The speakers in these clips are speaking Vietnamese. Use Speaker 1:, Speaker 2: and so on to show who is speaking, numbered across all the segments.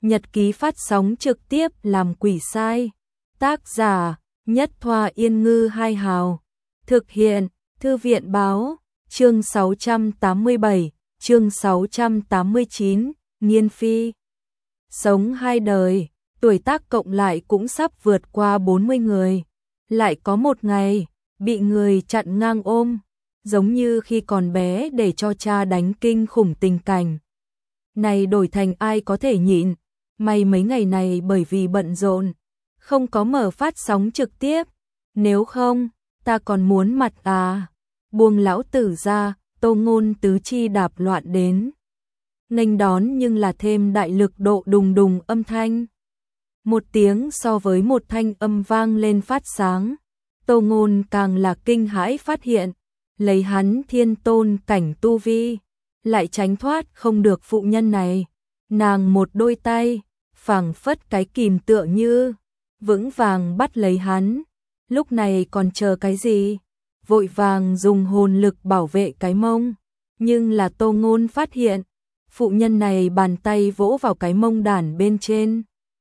Speaker 1: Nhật ký phát sóng trực tiếp làm quỷ sai. Tác giả Nhất Thoa Yên Ngư Hai Hào. Thực hiện Thư viện Báo. Chương 687, chương 689, Nghiên Phi. Sống hai đời, tuổi tác cộng lại cũng sắp vượt qua 40 người. Lại có một ngày, bị người chặn ngang ôm, giống như khi còn bé để cho cha đánh kinh khủng tình cảnh. Này đổi thành ai có thể nhịn, may mấy ngày này bởi vì bận rộn, không có mở phát sóng trực tiếp, nếu không, ta còn muốn mặt à. Buông lão tử ra, Tô Ngôn tứ chi đạp loạn đến. Nghênh đón nhưng là thêm đại lực độ đùng đùng âm thanh. Một tiếng so với một thanh âm vang lên phát sáng. Tô Ngôn càng là kinh hãi phát hiện, lấy hắn thiên tôn cảnh tu vi, lại tránh thoát không được phụ nhân này. Nàng một đôi tay, phảng phất cái kìm tựa như, vững vàng bắt lấy hắn. Lúc này còn chờ cái gì? Vội vàng dùng hồn lực bảo vệ cái mông. Nhưng là Tô Ngôn phát hiện, phụ nhân này bàn tay vỗ vào cái mông đàn bên trên.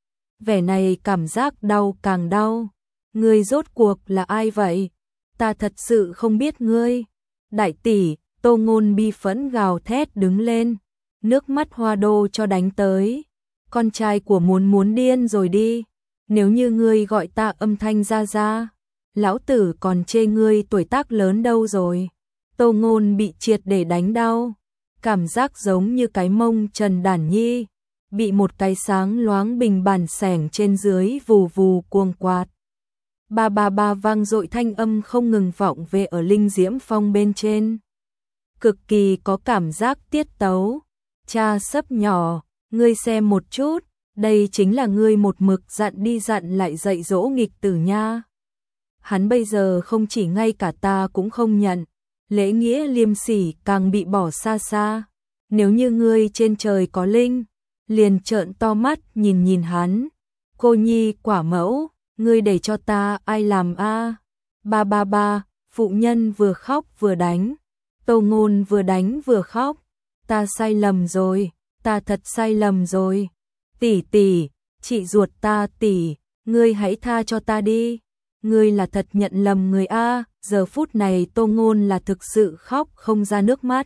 Speaker 1: Vẻ này cảm giác đau càng đau. Ngươi rốt cuộc là ai vậy? Ta thật sự không biết ngươi. Đại tỷ, Tô Ngôn bi phẫn gào thét đứng lên. Nước mắt hoa đô cho đánh tới. Con trai của muốn điên rồi đi. Nếu như ngươi gọi ta âm thanh ra ra, lão tử còn chê ngươi tuổi tác lớn đâu rồi. Tô Ngôn bị triệt để đánh đau. Cảm giác giống như cái mông Trần Đản Nhi bị một cái sáng loáng bình bàn sẻng trên dưới vù vù cuồng quạt. Ba ba ba vang dội thanh âm không ngừng vọng về ở linh diễm phong bên trên. Cực kỳ có cảm giác tiết tấu. Cha sấp nhỏ, ngươi xem một chút, đây chính là ngươi một mực dặn đi dặn lại dạy dỗ nghịch tử nha. Hắn bây giờ không chỉ ngay cả ta cũng không nhận, lễ nghĩa liêm sỉ càng bị bỏ xa xa. Nếu như ngươi trên trời có linh, liền trợn to mắt nhìn nhìn hắn. Cô nhi quả mẫu, ngươi để cho ta ai làm a? Ba ba ba, phụ nhân vừa khóc vừa đánh. Tô Ngôn vừa đánh vừa khóc. Ta sai lầm rồi, ta thật sai lầm rồi. Tỷ tỷ, chị ruột ta tỷ, ngươi hãy tha cho ta đi. Ngươi là thật nhận lầm người a. Giờ phút này Tô Ngôn là thực sự khóc không ra nước mắt.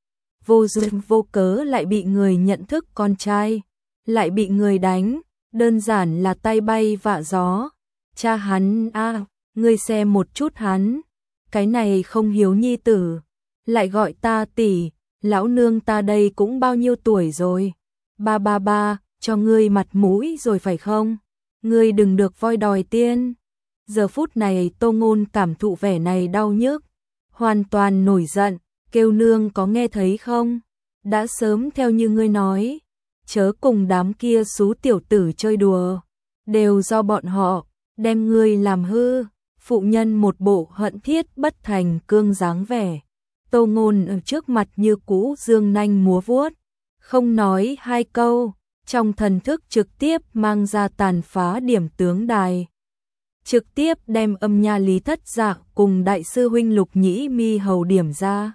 Speaker 1: Vô duyên vô cớ lại bị người nhận thức con trai, lại bị người đánh, đơn giản là tay bay vạ gió. Cha hắn a, ngươi xem một chút hắn, cái này không hiếu nhi tử, lại gọi ta tỷ, lão nương ta đây cũng bao nhiêu tuổi rồi. Ba ba ba, cho ngươi mặt mũi rồi phải không? Ngươi đừng được voi đòi tiên. Giờ phút này Tô Ngôn cảm thụ vẻ này đau nhức, hoàn toàn nổi giận, kêu nương có nghe thấy không? Đã sớm theo như ngươi nói, chớ cùng đám kia xú tiểu tử chơi đùa, đều do bọn họ đem ngươi làm hư. Phụ nhân một bộ hận thiết bất thành cương dáng vẻ. Tô Ngôn ở trước mặt như cũ dương nanh múa vuốt, không nói hai câu, trong thần thức trực tiếp mang ra tàn phá điểm tướng đài. Trực tiếp đem âm nha Lý Thất Dạ cùng đại sư huynh Lục Nhĩ Mi hầu điểm ra.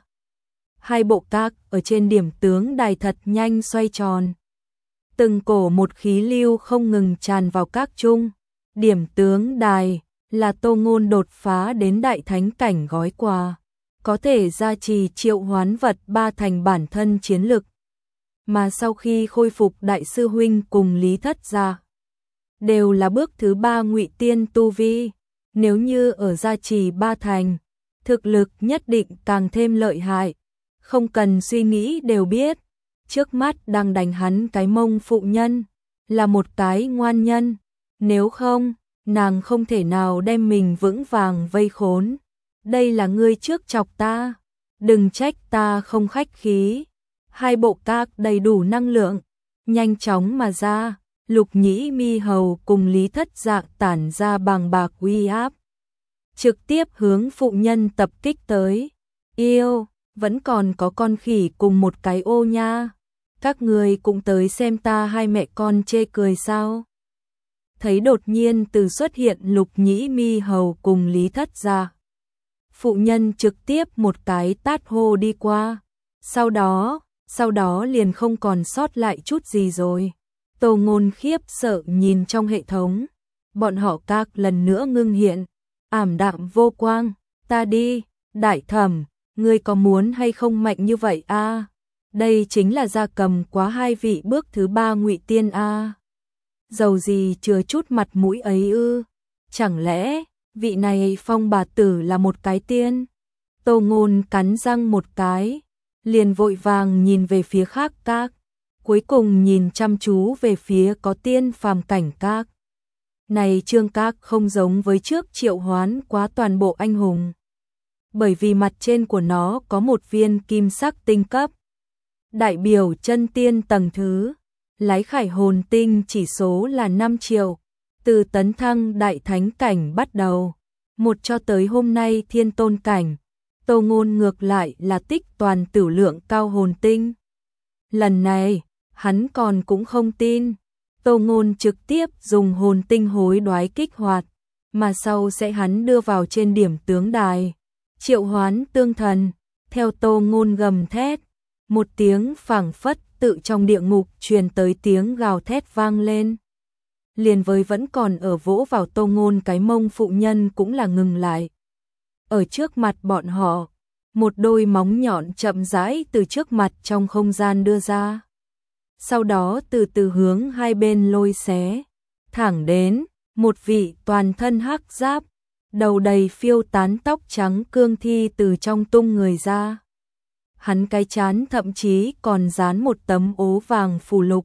Speaker 1: Hai bộ các ở trên điểm tướng đài thật nhanh xoay tròn. Từng cổ một khí lưu không ngừng tràn vào các chung. Điểm tướng đài là Tô Ngôn đột phá đến đại thánh cảnh gói quà, có thể gia trì triệu hoán vật ba thành bản thân chiến lực. Mà sau khi khôi phục đại sư huynh cùng Lý Thất Dạ, đều là bước thứ 3 ngụy tiên tu vi. Nếu như ở gia trì ba thành, thực lực nhất định càng thêm lợi hại. Không cần suy nghĩ đều biết, trước mắt đang đánh hắn cái mông phụ nhân, là một cái ngoan nhân. Nếu không, nàng không thể nào đem mình vững vàng vây khốn. Đây là ngươi trước chọc ta, đừng trách ta không khách khí. Hai bộ các đầy đủ năng lượng, nhanh chóng mà ra. Lục Nhĩ Mi hầu cùng Lý Thất Dạ tản ra bàng bạc uy áp, trực tiếp hướng phụ nhân tập kích tới. Yêu, vẫn còn có con khỉ cùng một cái ô nha. Các người cũng tới xem ta hai mẹ con chê cười sao? Thấy đột nhiên từ xuất hiện Lục Nhĩ Mi hầu cùng Lý Thất Dạ, phụ nhân trực tiếp một cái tát hô đi qua. Sau đó liền không còn sót lại chút gì rồi. Tô Ngôn khiếp sợ nhìn trong hệ thống, bọn họ các lần nữa ngưng hiện, ảm đạm vô quang, ta đi, đại thẩm, ngươi có muốn hay không mạnh như vậy a? Đây chính là gia cầm quá hai vị bước thứ ba ngụy tiên a. Dầu gì chừa chút mặt mũi ấy ư? Chẳng lẽ vị này Phong bà tử là một cái tiên? Tô Ngôn cắn răng một cái, liền vội vàng nhìn về phía khác các, cuối cùng nhìn chăm chú về phía có tiên phàm cảnh các. Này Trương các không giống với trước triệu hoán quá toàn bộ anh hùng, bởi vì mặt trên của nó có một viên kim sắc tinh cấp, đại biểu chân tiên tầng thứ, lái khải hồn tinh chỉ số là 5 triệu, từ tấn thăng đại thánh cảnh bắt đầu, một cho tới hôm nay thiên tôn cảnh. Tô Ngôn ngược lại là tích toàn tử lượng cao hồn tinh. Lần này, hắn còn cũng không tin. Tô Ngôn trực tiếp dùng hồn tinh hối đoái kích hoạt, mà sau sẽ hắn đưa vào trên điểm tướng đài. Triệu hoán tương thần, theo Tô Ngôn gầm thét, một tiếng phảng phất tự trong địa ngục truyền tới tiếng gào thét vang lên. Liền với vẫn còn ở vỗ vào Tô Ngôn cái mông phụ nhân cũng là ngừng lại. Ở trước mặt bọn họ, một đôi móng nhọn chậm rãi từ trước mặt trong không gian đưa ra. Sau đó từ từ hướng hai bên lôi xé, thẳng đến một vị toàn thân hắc giáp, đầu đầy phiêu tán tóc trắng cương thi từ trong tung người ra. Hắn cái trán thậm chí còn dán một tấm ố vàng phù lục.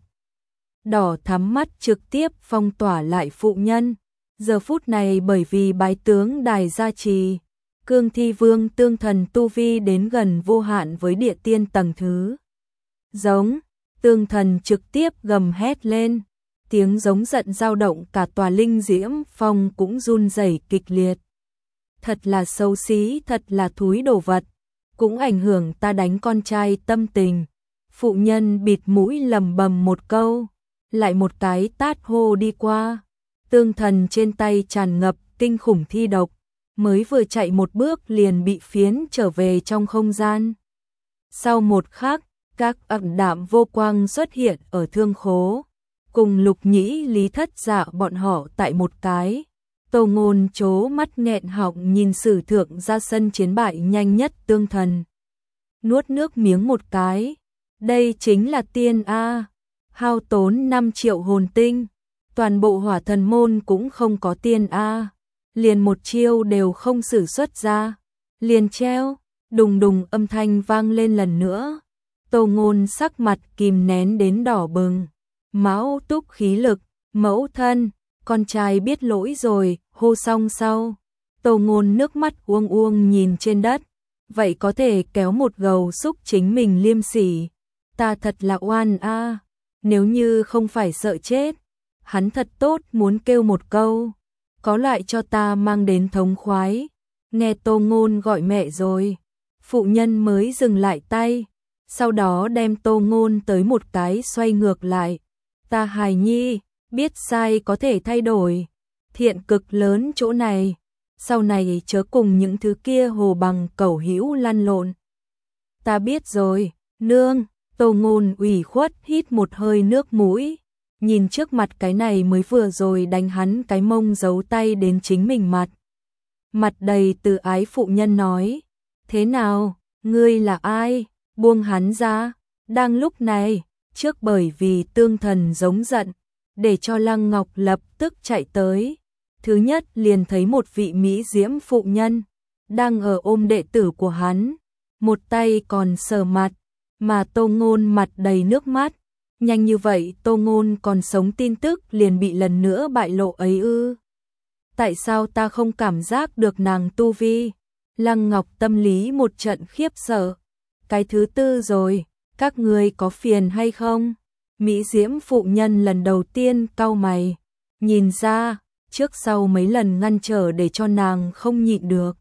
Speaker 1: Đỏ thắm mắt trực tiếp phong tỏa lại phụ nhân. Giờ phút này bởi vì bái tướng đài gia trì, cương thi vương tương thần tu vi đến gần vô hạn với địa tiên tầng thứ. Giống, tương thần trực tiếp gầm hét lên, tiếng giống giận dao động cả tòa linh diễm phong cũng run rẩy kịch liệt. Thật là xấu xí, thật là thúi đồ vật, cũng ảnh hưởng ta đánh con trai tâm tình. Phụ nhân bịt mũi lầm bầm một câu, lại một cái tát hô đi qua. Tương thần trên tay tràn ngập kinh khủng thi độc, mới vừa chạy một bước liền bị phiến trở về trong không gian. Sau một khắc, các ẩn đạm vô quang xuất hiện ở thương khố, cùng Lục Nhĩ Lý Thất Dạ bọn họ tại một cái. Tô Ngôn chố mắt nghẹn họng nhìn sử thượng ra sân chiến bại nhanh nhất tương thần. Nuốt nước miếng một cái, đây chính là tiên A, hao tốn 5 triệu hồn tinh, toàn bộ hỏa thần môn cũng không có tiên A, liền một chiêu đều không sử xuất ra, liền treo, đùng đùng âm thanh vang lên lần nữa. Tô Ngôn sắc mặt kìm nén đến đỏ bừng, máu túc khí lực, mẫu thân, con trai biết lỗi rồi, hô xong sau. Tô Ngôn nước mắt uông uông nhìn trên đất, vậy có thể kéo một gầu xúc chính mình liêm sỉ, ta thật là oan a, nếu như không phải sợ chết, hắn thật tốt muốn kêu một câu, có loại cho ta mang đến thống khoái. Nghe Tô Ngôn gọi mẹ rồi, phụ nhân mới dừng lại tay, sau đó đem Tô Ngôn tới một cái xoay ngược lại. Ta hài nhi, biết sai có thể thay đổi, thiện cực lớn chỗ này, sau này chớ cùng những thứ kia hồ bằng cẩu hữu lăn lộn. Ta biết rồi, nương. Tô Ngôn ủy khuất hít một hơi nước mũi, nhìn trước mặt cái này mới vừa rồi đánh hắn cái mông giấu tay đến chính mình mặt. Mặt đầy từ ái phụ nhân nói, thế nào, ngươi là ai, buông hắn ra. Đang lúc này, trước bởi vì tương thần giống giận, để cho Lăng Ngọc lập tức chạy tới. Thứ nhất liền thấy một vị mỹ diễm phụ nhân, đang ở ôm đệ tử của hắn, một tay còn sờ mặt, mà Tô Ngôn mặt đầy nước mắt. Nhanh như vậy Tô Ngôn còn sống tin tức liền bị lần nữa bại lộ ấy ư? Tại sao ta không cảm giác được nàng tu vi? Lăng Ngọc tâm lý một trận khiếp sợ. Cái thứ tư rồi, các ngươi có phiền hay không? Mỹ diễm phụ nhân lần đầu tiên cau mày, nhìn ra, trước sau mấy lần ngăn trở để cho nàng không nhịn được.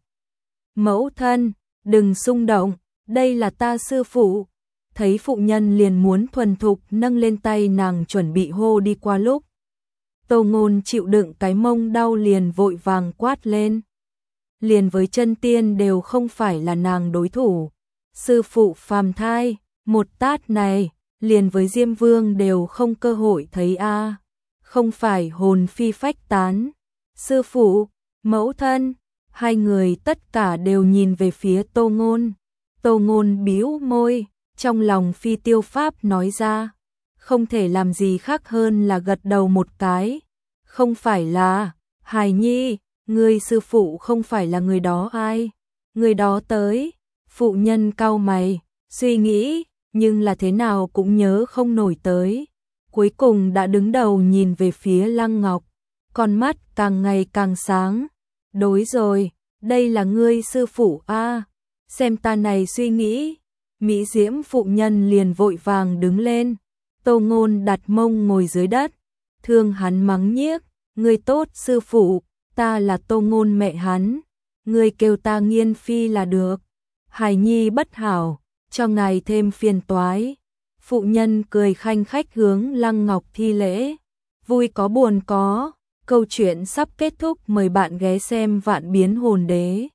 Speaker 1: Mẫu thân, đừng xung động, đây là ta sư phụ. Thấy phụ nhân liền muốn thuần thục nâng lên tay nàng chuẩn bị hô đi qua lúc. Tô Ngôn chịu đựng cái mông đau liền vội vàng quát lên. Liền với chân tiên đều không phải là nàng đối thủ. Sư phụ phàm thai, một tát này, liền với Diêm Vương đều không cơ hội thấy a, không phải hồn phi phách tán. Sư phụ, mẫu thân, hai người tất cả đều nhìn về phía Tô Ngôn. Tô Ngôn bĩu môi, trong lòng phi tiêu pháp nói ra, không thể làm gì khác hơn là gật đầu một cái. Không phải là, Hài Nhi, ngươi sư phụ không phải là người đó ai? Người đó tới, phụ nhân cau mày, suy nghĩ, nhưng là thế nào cũng nhớ không nổi tới. Cuối cùng đã đứng đầu nhìn về phía Lăng Ngọc, con mắt càng ngày càng sáng. Đối rồi, đây là ngươi sư phụ a, xem ta này suy nghĩ. Mỹ diễm phụ nhân liền vội vàng đứng lên. Tô Ngôn đặt mông ngồi dưới đất, thương hắn mắng nhiếc, ngươi tốt sư phụ, ta là Tô Ngôn mẹ hắn, ngươi kêu ta Nghiên Phi là được. Hài Nhi bất hảo, cho ngài thêm phiền toái. Phụ nhân cười khanh khách hướng Lăng Ngọc thi lễ. Vui có buồn có, câu chuyện sắp kết thúc, mời bạn ghé xem Vạn Biến Hồn Đế.